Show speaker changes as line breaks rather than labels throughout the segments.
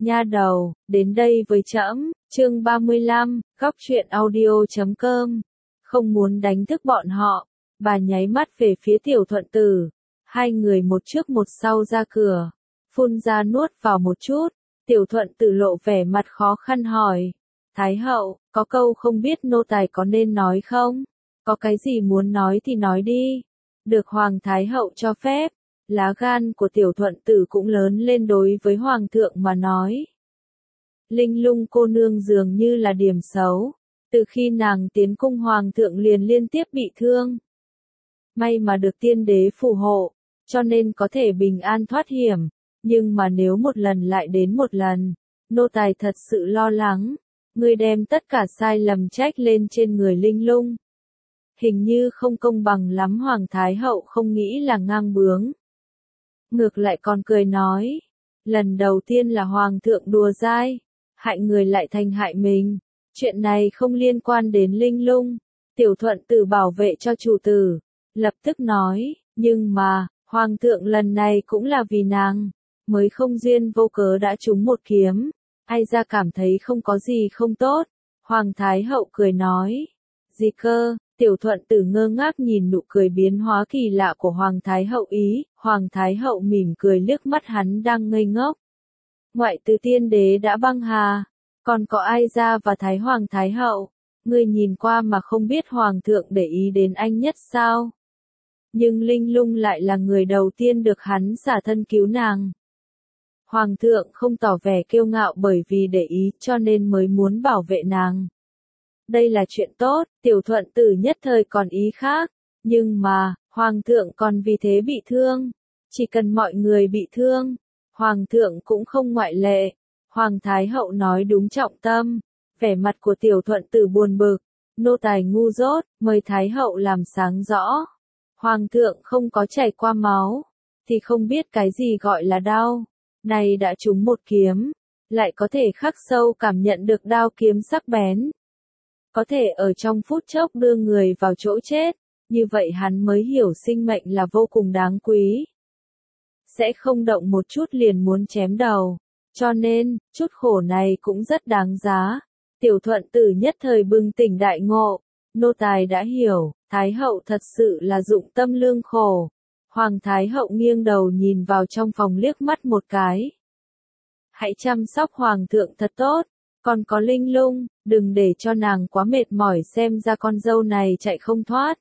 Nha đầu, đến đây với trẫm, chương 35, góc truyện audio.com. Không muốn đánh thức bọn họ, bà nháy mắt về phía Tiểu Thuận Tử. Hai người một trước một sau ra cửa, phun ra nuốt vào một chút. Tiểu Thuận Tử lộ vẻ mặt khó khăn hỏi. Thái hậu, có câu không biết nô tài có nên nói không? Có cái gì muốn nói thì nói đi. Được Hoàng Thái hậu cho phép. Lá gan của Tiểu Thuận Tử cũng lớn lên đối với Hoàng thượng mà nói. Linh Lung cô nương dường như là điểm xấu. Từ khi nàng tiến cung Hoàng thượng liền liên tiếp bị thương. May mà được tiên đế phù hộ, cho nên có thể bình an thoát hiểm. Nhưng mà nếu một lần lại đến một lần, nô tài thật sự lo lắng. Ngươi đem tất cả sai lầm trách lên trên người Linh Lung. Hình như không công bằng lắm. Hoàng Thái hậu không nghĩ là ngang bướng. Ngược lại còn cười nói, lần đầu tiên là Hoàng thượng đùa dai, hại người lại thành hại mình, chuyện này không liên quan đến Linh Lung. Tiểu Thuận Tử bảo vệ cho chủ tử, lập tức nói, nhưng mà, Hoàng thượng lần này cũng là vì nàng, mới không duyên vô cớ đã trúng một kiếm, ai ra cảm thấy không có gì không tốt. Hoàng Thái hậu cười nói, gì cơ? Tiểu Thuận Tử ngơ ngác nhìn nụ cười biến hóa kỳ lạ của Hoàng Thái hậu ý, Hoàng Thái hậu mỉm cười liếc mắt hắn đang ngây ngốc. Ngoại trừ tiên đế đã băng hà, còn có ai ra và Thái Hoàng Thái hậu, ngươi nhìn qua mà không biết Hoàng thượng để ý đến anh nhất sao? Nhưng Linh Lung lại là người đầu tiên được hắn xả thân cứu nàng. Hoàng thượng không tỏ vẻ kiêu ngạo bởi vì để ý cho nên mới muốn bảo vệ nàng. Đây là chuyện tốt, Tiểu Thuận Tử nhất thời còn ý khác, nhưng mà, Hoàng thượng còn vì thế bị thương. Chỉ cần mọi người bị thương, Hoàng thượng cũng không ngoại lệ. Hoàng Thái hậu nói đúng trọng tâm, vẻ mặt của Tiểu Thuận Tử buồn bực, nô tài ngu dốt, mời Thái hậu làm sáng rõ. Hoàng thượng không có chảy qua máu, thì không biết cái gì gọi là đau. Này đã trúng một kiếm, lại có thể khắc sâu cảm nhận được đao kiếm sắc bén. Có thể ở trong phút chốc đưa người vào chỗ chết, như vậy hắn mới hiểu sinh mệnh là vô cùng đáng quý. Sẽ không động một chút liền muốn chém đầu, cho nên, chút khổ này cũng rất đáng giá. Tiểu Thuận Tử nhất thời bừng tỉnh đại ngộ, nô tài đã hiểu, Thái hậu thật sự là dụng tâm lương khổ. Hoàng Thái hậu nghiêng đầu nhìn vào trong phòng liếc mắt một cái. Hãy chăm sóc Hoàng thượng thật tốt. Còn có Linh Lung, đừng để cho nàng quá mệt mỏi xem ra con dâu này chạy không thoát.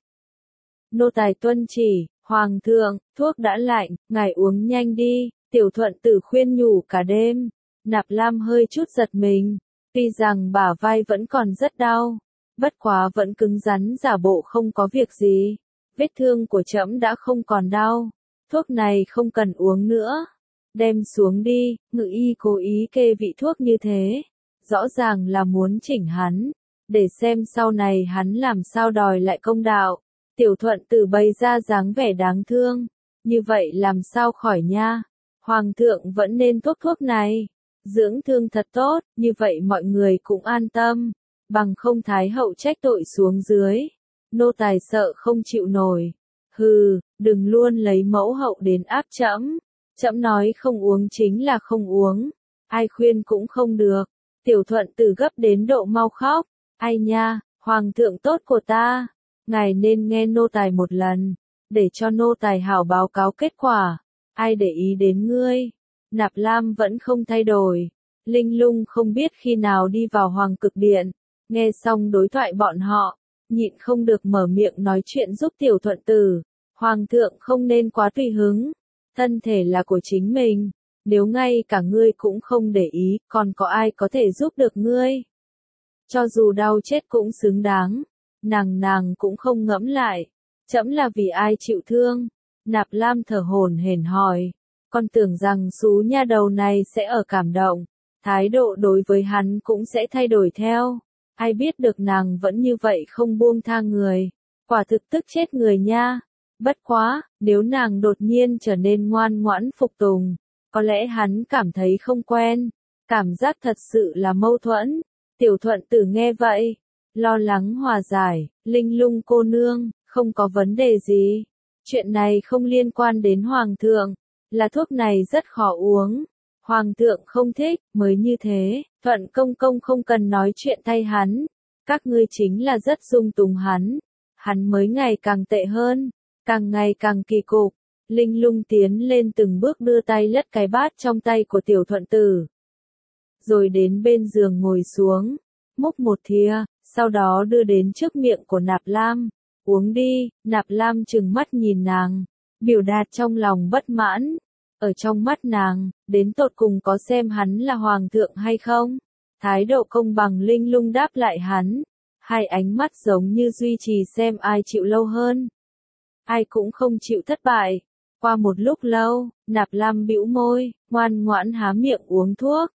Nô tài tuân chỉ, Hoàng thượng, thuốc đã lạnh, ngài uống nhanh đi. Tiểu Thuận Tử khuyên nhủ cả đêm. Nạp Lam hơi chút giật mình, tuy rằng bả vai vẫn còn rất đau, bất quá vẫn cứng rắn giả bộ không có việc gì. Vết thương của trẫm đã không còn đau, thuốc này không cần uống nữa. Đem xuống đi, ngự y cố ý kê vị thuốc như thế. Rõ ràng là muốn chỉnh hắn, để xem sau này hắn làm sao đòi lại công đạo. Tiểu Thuận Tử bày ra dáng vẻ đáng thương, như vậy làm sao khỏi nha. Hoàng thượng vẫn nên thuốc này, dưỡng thương thật tốt, như vậy mọi người cũng an tâm, bằng không Thái hậu trách tội xuống dưới. Nô tài sợ không chịu nổi. Hừ, đừng luôn lấy mẫu hậu đến áp trẫm. Trẫm nói không uống chính là không uống, ai khuyên cũng không được. Tiểu Thuận Tử gấp đến độ mau khóc, ai nha, Hoàng thượng tốt của ta, ngài nên nghe nô tài một lần, để cho nô tài hảo báo cáo kết quả, ai để ý đến ngươi. Nạp Lam vẫn không thay đổi, Linh Lung không biết khi nào đi vào Hoàng Cực Điện, nghe xong đối thoại bọn họ, nhịn không được mở miệng nói chuyện giúp Tiểu Thuận Tử. Hoàng thượng không nên quá tùy hứng, thân thể là của chính mình. Nếu ngay cả ngươi cũng không để ý, còn có ai có thể giúp được ngươi? Cho dù đau chết cũng xứng đáng. Nàng cũng không ngẫm lại. Trẫm là vì ai chịu thương? Nạp Lam thở hổn hển hỏi. Con tưởng rằng xú nha đầu này sẽ ở cảm động. Thái độ đối với hắn cũng sẽ thay đổi theo. Ai biết được nàng vẫn như vậy không buông tha người. Quả thực tức chết người nha. Bất quá, nếu nàng đột nhiên trở nên ngoan ngoãn phục tùng. Có lẽ hắn cảm thấy không quen, cảm giác thật sự là mâu thuẫn. Tiểu Thuận Tử nghe vậy, lo lắng hòa giải, Linh Lung cô nương, không có vấn đề gì. Chuyện này không liên quan đến Hoàng thượng, là thuốc này rất khó uống. Hoàng thượng không thích, mới như thế, Thuận công công không cần nói chuyện thay hắn. Các ngươi chính là rất dung túng hắn. Hắn mới ngày càng tệ hơn, càng ngày càng kỳ cục. Linh Lung tiến lên từng bước đưa tay lất cái bát trong tay của Tiểu Thuận Tử. Rồi đến bên giường ngồi xuống, múc một thìa, sau đó đưa đến trước miệng của Nạp Lam. Uống đi, Nạp Lam trừng mắt nhìn nàng, biểu đạt trong lòng bất mãn. Ở trong mắt nàng, đến tột cùng có xem hắn là hoàng thượng hay không? Thái độ công bằng Linh Lung đáp lại hắn. Hai ánh mắt giống như duy trì xem ai chịu lâu hơn. Ai cũng không chịu thất bại. Qua một lúc lâu, Nạp Lam bĩu môi, ngoan ngoãn há miệng uống thuốc.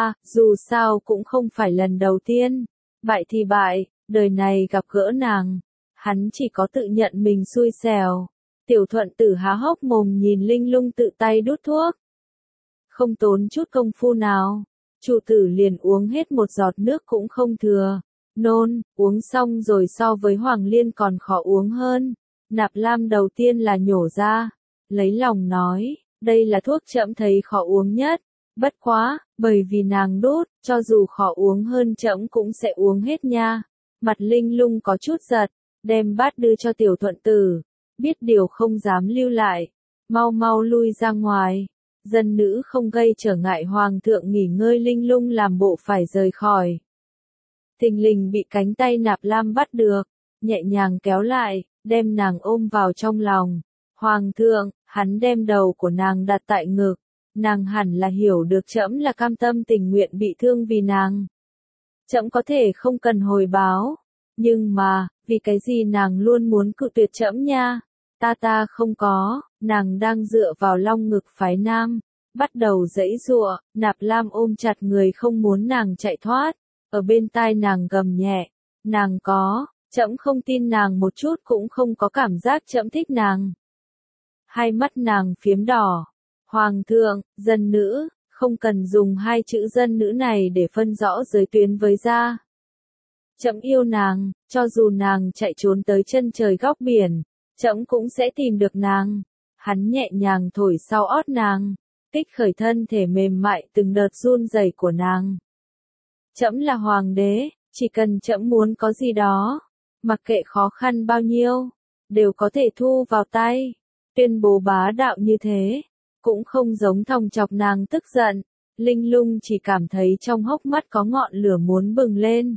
Dù sao cũng không phải lần đầu tiên. Bại thì bại, đời này gặp gỡ nàng. Hắn chỉ có tự nhận mình xui xẻo. Tiểu Thuận Tử há hốc mồm nhìn Linh Lung tự tay đút thuốc. Không tốn chút công phu nào. Chủ tử liền uống hết một giọt nước cũng không thừa. Nôn, uống xong rồi so với Hoàng Liên còn khó uống hơn. Nạp Lam đầu tiên là nhổ ra. Lấy lòng nói, đây là thuốc trẫm thấy khó uống nhất. Bất quá, bởi vì nàng đốt, cho dù khó uống hơn trẫm cũng sẽ uống hết nha. Mặt Linh Lung có chút giật, đem bát đưa cho Tiểu Thuận Tử. Biết điều không dám lưu lại. Mau mau lui ra ngoài. Dân nữ không gây trở ngại hoàng thượng nghỉ ngơi. Linh Lung làm bộ phải rời khỏi. Thình lình bị cánh tay Nạp Lam bắt được, nhẹ nhàng kéo lại, đem nàng ôm vào trong lòng. Hoàng thượng, hắn đem đầu của nàng đặt tại ngực. Nàng hẳn là hiểu được trẫm là cam tâm tình nguyện bị thương vì nàng. Trẫm có thể không cần hồi báo. Nhưng mà, vì cái gì nàng luôn muốn cự tuyệt trẫm nha? Ta không có, nàng đang dựa vào long ngực phái nam. Bắt đầu giãy giụa, Nạp Lam ôm chặt người không muốn nàng chạy thoát. Ở bên tai nàng gầm nhẹ. Nàng có, trẫm không tin nàng một chút cũng không có cảm giác trẫm thích nàng. Hai mắt nàng phiếm đỏ. Hoàng thượng, dân nữ, không cần dùng hai chữ dân nữ này để phân rõ giới tuyến với gia. Trẫm yêu nàng, cho dù nàng chạy trốn tới chân trời góc biển, trẫm cũng sẽ tìm được nàng. Hắn nhẹ nhàng thổi sau ót nàng, kích khởi thân thể mềm mại từng đợt run rẩy của nàng. Trẫm là hoàng đế, chỉ cần trẫm muốn có gì đó, mặc kệ khó khăn bao nhiêu, đều có thể thu vào tay. Tuyên bố bá đạo như thế, cũng không giống thòng chọc nàng tức giận. Linh Lung chỉ cảm thấy trong hốc mắt có ngọn lửa muốn bừng lên.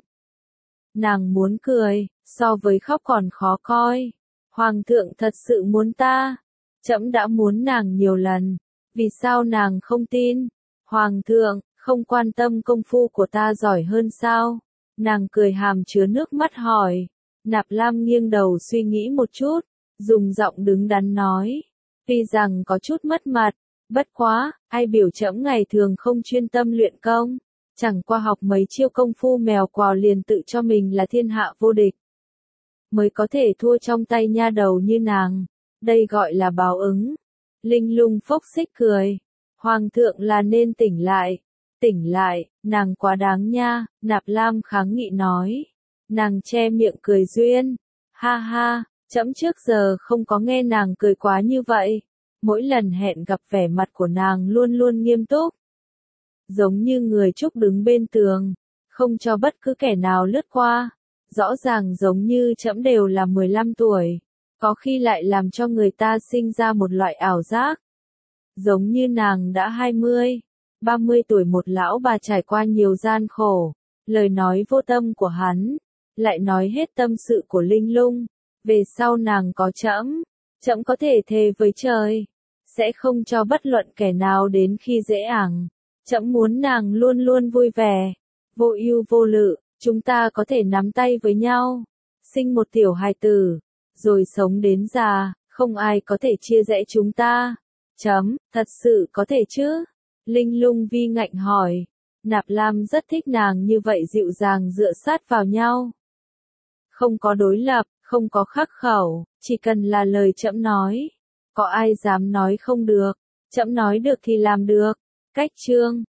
Nàng muốn cười, so với khóc còn khó coi. Hoàng thượng thật sự muốn ta. Trẫm đã muốn nàng nhiều lần. Vì sao nàng không tin? Hoàng thượng, không quan tâm công phu của ta giỏi hơn sao? Nàng cười hàm chứa nước mắt hỏi. Nạp Lam nghiêng đầu suy nghĩ một chút, dùng giọng đứng đắn nói. Tuy rằng có chút mất mặt, bất quá, ai biểu trẫm ngày thường không chuyên tâm luyện công. Chẳng qua học mấy chiêu công phu mèo quào liền tự cho mình là thiên hạ vô địch. Mới có thể thua trong tay nha đầu như nàng. Đây gọi là báo ứng. Linh Lung phốc xích cười. Hoàng thượng là nên tỉnh lại. Tỉnh lại, nàng quá đáng nha, Nạp Lam kháng nghị nói. Nàng che miệng cười duyên. Ha ha, trẫm trước giờ không có nghe nàng cười quá như vậy. Mỗi lần hẹn gặp vẻ mặt của nàng luôn luôn nghiêm túc. Giống như người trúc đứng bên tường, không cho bất cứ kẻ nào lướt qua. Rõ ràng giống như trẫm đều là 15 tuổi, có khi lại làm cho người ta sinh ra một loại ảo giác. Giống như nàng đã 20, 30 tuổi một lão bà trải qua nhiều gian khổ, lời nói vô tâm của hắn, lại nói hết tâm sự của Linh Lung. Về sau nàng có trẫm, trẫm có thể thề với trời, sẽ không cho bất luận kẻ nào đến khi dễ ảng. Trẫm muốn nàng luôn luôn vui vẻ, vô ưu vô lự, chúng ta có thể nắm tay với nhau, sinh một tiểu hài tử, rồi sống đến già, không ai có thể chia rẽ chúng ta. Thật sự có thể chứ? Linh Lung vi ngạnh hỏi. Nạp Lam rất thích nàng như vậy dịu dàng dựa sát vào nhau. Không có đối lập, không có khắc khẩu, chỉ cần là lời trẫm nói. Có ai dám nói không được? Trẫm nói được thì làm được. Cách chương